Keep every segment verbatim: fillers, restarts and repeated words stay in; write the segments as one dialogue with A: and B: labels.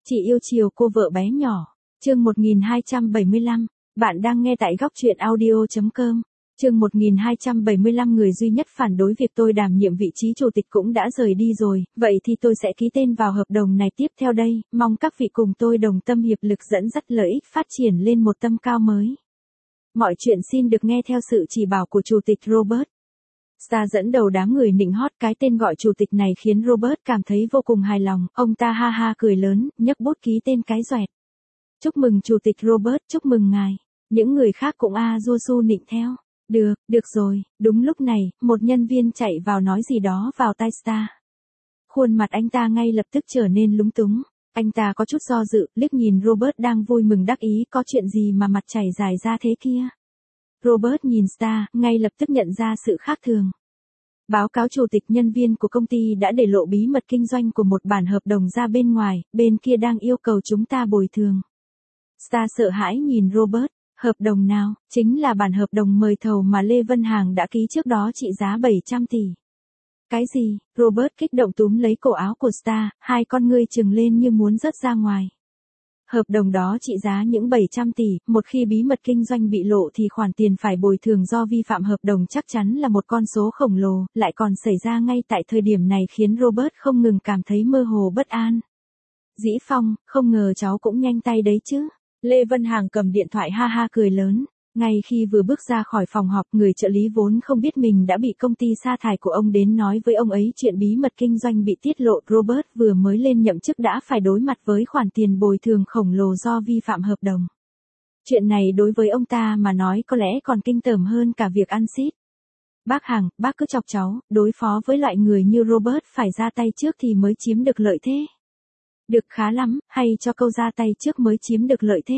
A: Chị yêu chiều cô vợ bé nhỏ. Chương một nghìn hai trăm bảy mươi lăm. Bạn đang nghe tại góc truyện audio chấm com. Chương một nghìn hai trăm bảy mươi lăm. Người duy nhất phản đối việc tôi đảm nhiệm vị trí chủ tịch cũng đã rời đi rồi, vậy thì tôi sẽ ký tên vào hợp đồng này tiếp theo đây, mong các vị cùng tôi đồng tâm hiệp lực dẫn dắt lợi ích phát triển lên một tầm cao mới. Mọi chuyện xin được nghe theo sự chỉ bảo của Chủ tịch Robert. Star dẫn đầu đám người nịnh hót, cái tên gọi chủ tịch này khiến Robert cảm thấy vô cùng hài lòng, ông ta ha ha cười lớn, nhấc bút ký tên cái xoẹt. Chúc mừng Chủ tịch Robert, chúc mừng ngài. Những người khác cũng a du su nịnh theo. Được, được rồi. Đúng lúc này, một nhân viên chạy vào nói gì đó vào tai Star. Khuôn mặt anh ta ngay lập tức trở nên lúng túng. Anh ta có chút do dự, liếc nhìn Robert đang vui mừng đắc ý, có chuyện gì mà mặt chảy dài ra thế kia. Robert nhìn Star, ngay lập tức nhận ra sự khác thường. Báo cáo chủ tịch, nhân viên của công ty đã để lộ bí mật kinh doanh của một bản hợp đồng ra bên ngoài, bên kia đang yêu cầu chúng ta bồi thường. Star sợ hãi nhìn Robert, hợp đồng nào? Chính là bản hợp đồng mời thầu mà Lê Vân Hằng đã ký trước đó trị giá bảy trăm tỷ. Cái gì? Robert kích động túm lấy cổ áo của Star, hai con ngươi trừng lên như muốn rớt ra ngoài. Hợp đồng đó trị giá những bảy trăm tỷ, một khi bí mật kinh doanh bị lộ thì khoản tiền phải bồi thường do vi phạm hợp đồng chắc chắn là một con số khổng lồ, lại còn xảy ra ngay tại thời điểm này khiến Robert không ngừng cảm thấy mơ hồ bất an. Dĩ Phong, không ngờ cháu cũng nhanh tay đấy chứ. Lê Vân Hằng cầm điện thoại ha ha cười lớn. Ngay khi vừa bước ra khỏi phòng họp, người trợ lý vốn không biết mình đã bị công ty sa thải của ông đến nói với ông ấy chuyện bí mật kinh doanh bị tiết lộ. Robert vừa mới lên nhậm chức đã phải đối mặt với khoản tiền bồi thường khổng lồ do vi phạm hợp đồng. Chuyện này đối với ông ta mà nói có lẽ còn kinh tởm hơn cả việc ăn xít. Bác Hằng, bác cứ chọc cháu, đối phó với loại người như Robert phải ra tay trước thì mới chiếm được lợi thế. Được khá lắm, hay cho câu ra tay trước mới chiếm được lợi thế.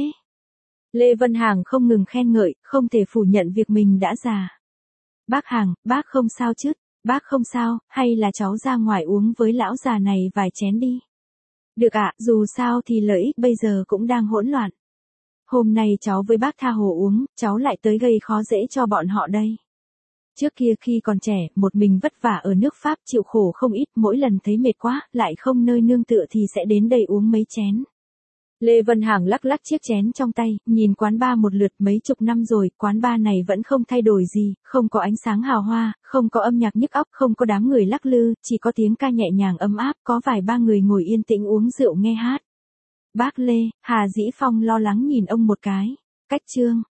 A: Lê Vân Hằng không ngừng khen ngợi, không thể phủ nhận việc mình đã già. Bác Hằng, bác không sao chứ? Bác không sao, hay là cháu ra ngoài uống với lão già này vài chén đi? Được ạ, dù sao thì lợi ích bây giờ cũng đang hỗn loạn. Hôm nay cháu với bác tha hồ uống, cháu lại tới gây khó dễ cho bọn họ đây. Trước kia khi còn trẻ, một mình vất vả ở nước Pháp chịu khổ không ít, mỗi lần thấy mệt quá, lại không nơi nương tựa thì sẽ đến đây uống mấy chén. Lê Vân Hằng lắc lắc chiếc chén trong tay, nhìn quán bar một lượt. Mấy chục năm rồi, quán bar này vẫn không thay đổi gì, không có ánh sáng hào hoa, không có âm nhạc nhức óc, không có đám người lắc lư, chỉ có tiếng ca nhẹ nhàng ấm áp, có vài ba người ngồi yên tĩnh uống rượu nghe hát. Bác Lê, Hà Dĩ Phong lo lắng nhìn ông một cái. Cách chương,